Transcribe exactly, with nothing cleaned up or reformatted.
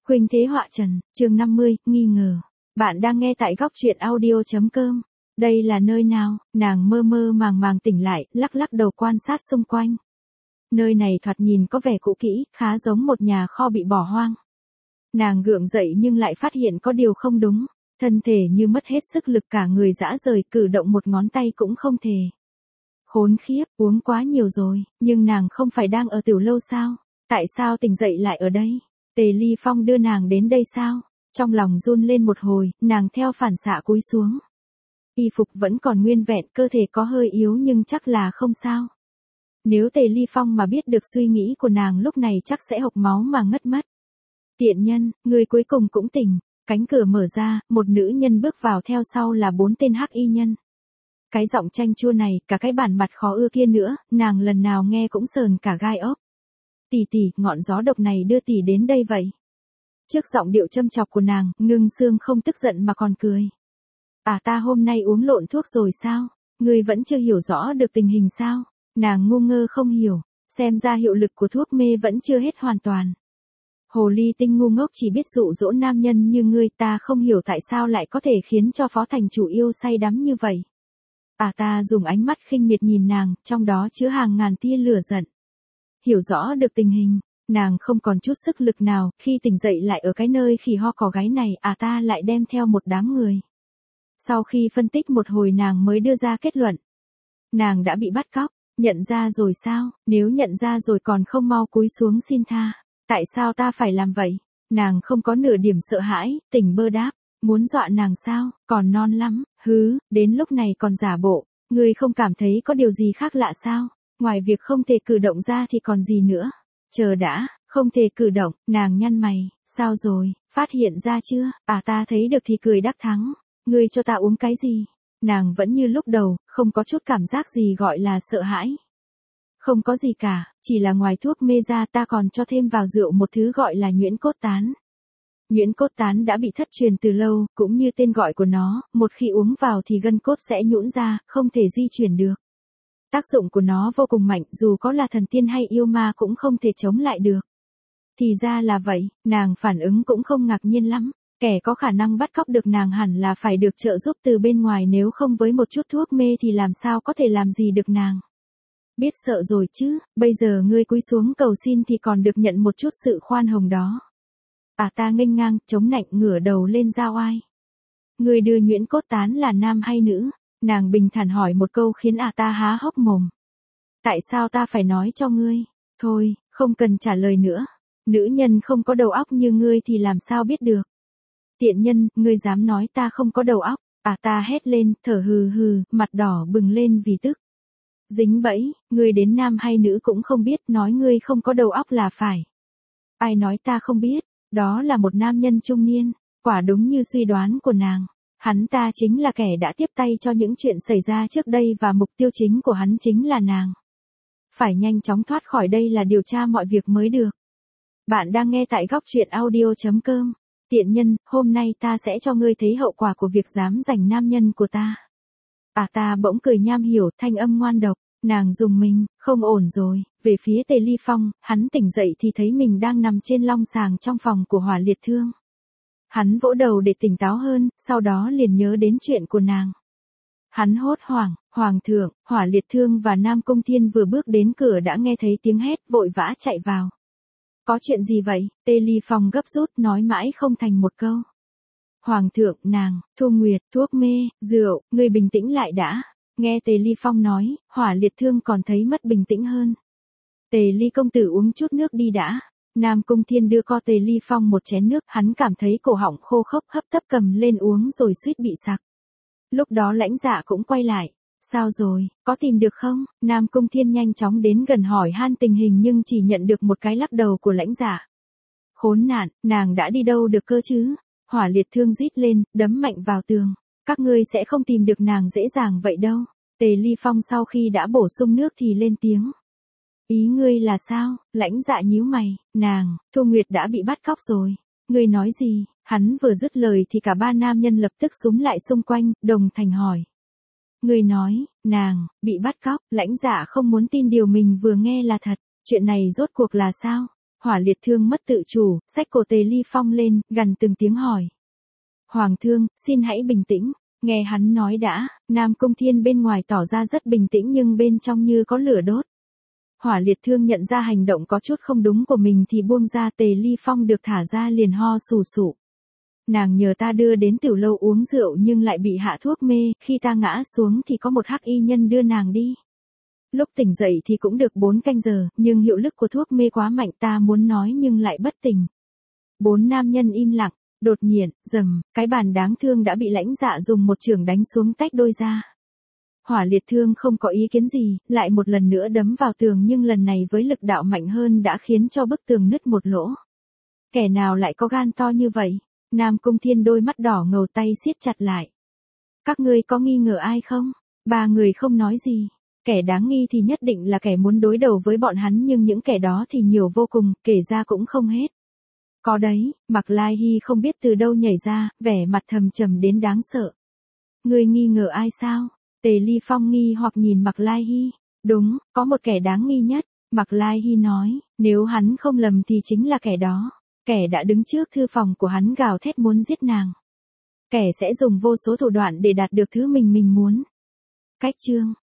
Khuynh Thế Họa Trần, chương năm mươi, nghi ngờ. Bạn đang nghe tại góc truyện audio.com. Đây là nơi nào? Nàng mơ mơ màng màng tỉnh lại, lắc lắc đầu quan sát xung quanh. Nơi này thoạt nhìn có vẻ cũ kỹ, khá giống một nhà kho bị bỏ hoang. Nàng gượng dậy nhưng lại phát hiện có điều không đúng. Thân thể như mất hết sức lực, cả người rã rời, cử động một ngón tay cũng không thể. Khốn khiếp, uống quá nhiều rồi, nhưng nàng không phải đang ở tiểu lâu sao? Tại sao tỉnh dậy lại ở đây? Tề Ly Phong đưa nàng đến đây sao? Trong lòng run lên một hồi, nàng theo phản xạ cúi xuống. Y phục vẫn còn nguyên vẹn, cơ thể có hơi yếu nhưng chắc là không sao. Nếu Tề Ly Phong mà biết được suy nghĩ của nàng lúc này chắc sẽ hộc máu mà ngất mất. Tiện nhân, người cuối cùng cũng tỉnh. Cánh cửa mở ra, một nữ nhân bước vào, theo sau là bốn tên hắc y nhân. Cái giọng chanh chua này, cả cái bản mặt khó ưa kia nữa, nàng lần nào nghe cũng sờn cả gai ốc. Tỷ tỷ, ngọn gió độc này đưa tỷ đến đây vậy. Trước giọng điệu châm chọc của nàng, Ngưng Sương không tức giận mà còn cười. À, ta hôm nay uống lộn thuốc rồi sao? Ngươi vẫn chưa hiểu rõ được tình hình sao? Nàng ngu ngơ không hiểu, xem ra hiệu lực của thuốc mê vẫn chưa hết hoàn toàn. Hồ ly tinh ngu ngốc chỉ biết dụ dỗ nam nhân như ngươi, ta không hiểu tại sao lại có thể khiến cho phó thành chủ yêu say đắm như vậy. À, ta dùng ánh mắt khinh miệt nhìn nàng, trong đó chứa hàng ngàn tia lửa giận. Hiểu rõ được tình hình, nàng không còn chút sức lực nào, khi tỉnh dậy lại ở cái nơi khỉ ho cò gáy này, à ta lại đem theo một đám người. Sau khi phân tích một hồi nàng mới đưa ra kết luận. Nàng đã bị bắt cóc, nhận ra rồi sao? Nếu nhận ra rồi còn không mau cúi xuống xin tha. Tại sao ta phải làm vậy? Nàng không có nửa điểm sợ hãi, tỉnh bơ đáp. Muốn dọa nàng sao? Còn non lắm, hứ, đến lúc này còn giả bộ. Ngươi không cảm thấy có điều gì khác lạ sao? Ngoài việc không thể cử động ra thì còn gì nữa? Chờ đã, không thể cử động, nàng nhăn mày, sao rồi, phát hiện ra chưa? À, ta thấy được thì cười đắc thắng. Ngươi cho ta uống cái gì? Nàng vẫn như lúc đầu, không có chút cảm giác gì gọi là sợ hãi. Không có gì cả, chỉ là ngoài thuốc mê ra ta còn cho thêm vào rượu một thứ gọi là nhuyễn cốt tán. Nhuyễn cốt tán đã bị thất truyền từ lâu, cũng như tên gọi của nó, một khi uống vào thì gân cốt sẽ nhũn ra, không thể di chuyển được. Tác dụng của nó vô cùng mạnh, dù có là thần tiên hay yêu ma cũng không thể chống lại được. Thì ra là vậy, nàng phản ứng cũng không ngạc nhiên lắm. Kẻ có khả năng bắt cóc được nàng hẳn là phải được trợ giúp từ bên ngoài, nếu không với một chút thuốc mê thì làm sao có thể làm gì được nàng. Biết sợ rồi chứ, bây giờ ngươi cúi xuống cầu xin thì còn được nhận một chút sự khoan hồng đó. À, ta nghênh ngang, chống nạnh, ngửa đầu lên giao oai. Ngươi đưa nhuyễn cốt tán là nam hay nữ? Nàng bình thản hỏi một câu khiến à ta há hốc mồm. Tại sao ta phải nói cho ngươi? Thôi, không cần trả lời nữa. Nữ nhân không có đầu óc như ngươi thì làm sao biết được? Tiện nhân, ngươi dám nói ta không có đầu óc? À, ta hét lên, thở hừ hừ, mặt đỏ bừng lên vì tức. Dính bẫy, ngươi đến nam hay nữ cũng không biết, nói ngươi không có đầu óc là phải. Ai nói ta không biết? Đó là một nam nhân trung niên, quả đúng như suy đoán của nàng. Hắn ta chính là kẻ đã tiếp tay cho những chuyện xảy ra trước đây và mục tiêu chính của hắn chính là nàng. Phải nhanh chóng thoát khỏi đây là điều tra mọi việc mới được. Bạn đang nghe tại góc truyện audio.com. Tiện nhân, hôm nay ta sẽ cho ngươi thấy hậu quả của việc dám giành nam nhân của ta. À, ta bỗng cười nham hiểu, thanh âm ngoan độc, nàng dùng mình, không ổn rồi. Về phía Tề Ly Phong, hắn tỉnh dậy thì thấy mình đang nằm trên long sàng trong phòng của Hỏa Liệt Thương. Hắn vỗ đầu để tỉnh táo hơn, sau đó liền nhớ đến chuyện của nàng. Hắn hốt hoảng, Hoàng thượng, Hỏa Liệt Thương và Nam Cung Thiên vừa bước đến cửa đã nghe thấy tiếng hét, vội vã chạy vào. Có chuyện gì vậy? Tề Ly Phong gấp rút nói mãi không thành một câu. Hoàng thượng, nàng, Thu Nguyệt, thuốc mê, rượu, ngươi bình tĩnh lại đã. Nghe Tề Ly Phong nói, Hỏa Liệt Thương còn thấy mất bình tĩnh hơn. Tề Ly công tử uống chút nước đi đã. Nam Cung Thiên đưa co Tề Ly Phong một chén nước, hắn cảm thấy cổ họng khô khốc, hấp tấp cầm lên uống rồi suýt bị sặc. Lúc đó Lãnh Dạ cũng quay lại. Sao rồi, có tìm được không? Nam Cung Thiên nhanh chóng đến gần hỏi han tình hình nhưng chỉ nhận được một cái lắc đầu của Lãnh Dạ. Khốn nạn, nàng đã đi đâu được cơ chứ? Hỏa Liệt Thương rít lên, đấm mạnh vào tường. Các ngươi sẽ không tìm được nàng dễ dàng vậy đâu. Tề Ly Phong sau khi đã bổ sung nước thì lên tiếng. Ý ngươi là sao? Lãnh Dạ nhíu mày, nàng, Thu Nguyệt đã bị bắt cóc rồi. Ngươi nói gì? Hắn vừa dứt lời thì cả ba nam nhân lập tức xúm lại xung quanh, đồng thanh hỏi. Ngươi nói, nàng, bị bắt cóc, Lãnh Dạ không muốn tin điều mình vừa nghe là thật. Chuyện này rốt cuộc là sao? Hỏa Liệt Thương mất tự chủ, xách cổ Tề Ly Phong lên, gằn từng tiếng hỏi. Hoàng thương, xin hãy bình tĩnh, nghe hắn nói đã, Nam Cung Thiên bên ngoài tỏ ra rất bình tĩnh nhưng bên trong như có lửa đốt. Hỏa Liệt Thương nhận ra hành động có chút không đúng của mình thì buông ra, Tề Ly Phong được thả ra liền ho sù sụ. Nàng nhờ ta đưa đến tiểu lâu uống rượu nhưng lại bị hạ thuốc mê, khi ta ngã xuống thì có một hắc y nhân đưa nàng đi. Lúc tỉnh dậy thì cũng được bốn canh giờ, nhưng hiệu lực của thuốc mê quá mạnh, ta muốn nói nhưng lại bất tỉnh. Bốn nam nhân im lặng, đột nhiên, rầm, cái bàn đáng thương đã bị Lãnh Dạ dùng một chưởng đánh xuống tách đôi ra. Hỏa Liệt Thương không có ý kiến gì, lại một lần nữa đấm vào tường nhưng lần này với lực đạo mạnh hơn đã khiến cho bức tường nứt một lỗ. Kẻ nào lại có gan to như vậy? Nam Cung Thiên đôi mắt đỏ ngầu, tay siết chặt lại. Các ngươi có nghi ngờ ai không? Ba người không nói gì. Kẻ đáng nghi thì nhất định là kẻ muốn đối đầu với bọn hắn nhưng những kẻ đó thì nhiều vô cùng, kể ra cũng không hết. Có đấy, Mạc Lai Hy không biết từ đâu nhảy ra, vẻ mặt thầm trầm đến đáng sợ. Ngươi nghi ngờ ai sao? Tề Ly Phong nghi hoặc nhìn Mạc Lai Hy. Đúng, có một kẻ đáng nghi nhất, Mạc Lai Hy nói, nếu hắn không lầm thì chính là kẻ đó. Kẻ đã đứng trước thư phòng của hắn gào thét muốn giết nàng. Kẻ sẽ dùng vô số thủ đoạn để đạt được thứ mình mình muốn. Cách chương